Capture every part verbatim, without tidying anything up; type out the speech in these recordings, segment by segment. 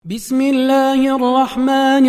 بسم الله الرحمن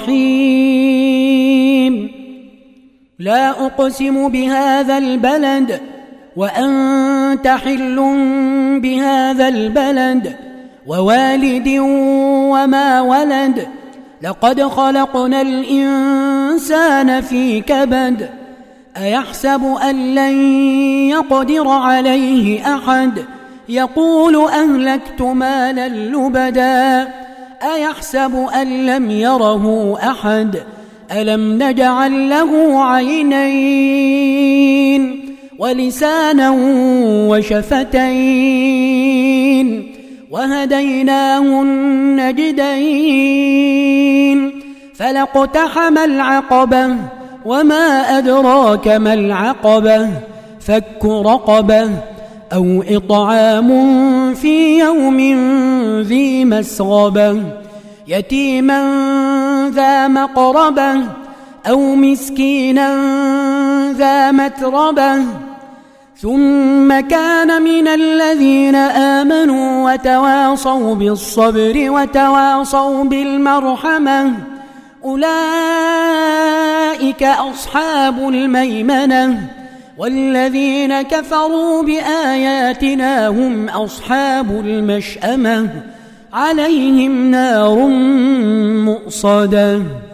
الرحيم. لا أقسم بهذا البلد وأنت حل بهذا البلد ووالد وما ولد. لقد خلقنا الإنسان في كبد. أيحسب أن لن يقدر عليه أحد؟ يقول أهلكت مالا لبدا. أيحسب أن لم يره أحد؟ ألم نجعل له عينين ولسانا وشفتين وهديناه النجدين. فلاقتحم العقبة وما أدراك ما العقبة؟ فك رقبة أو إطعام في يوم ذي مسغبة يتيما ذا مقربة أو مسكينا ذا متربة ثم كان من الذين آمنوا وتواصوا بالصبر وتواصوا بالمرحمة أولئك أصحاب الميمنة. والذين كفروا بآياتنا هم أصحاب المشأمة عليهم نار مؤصدة.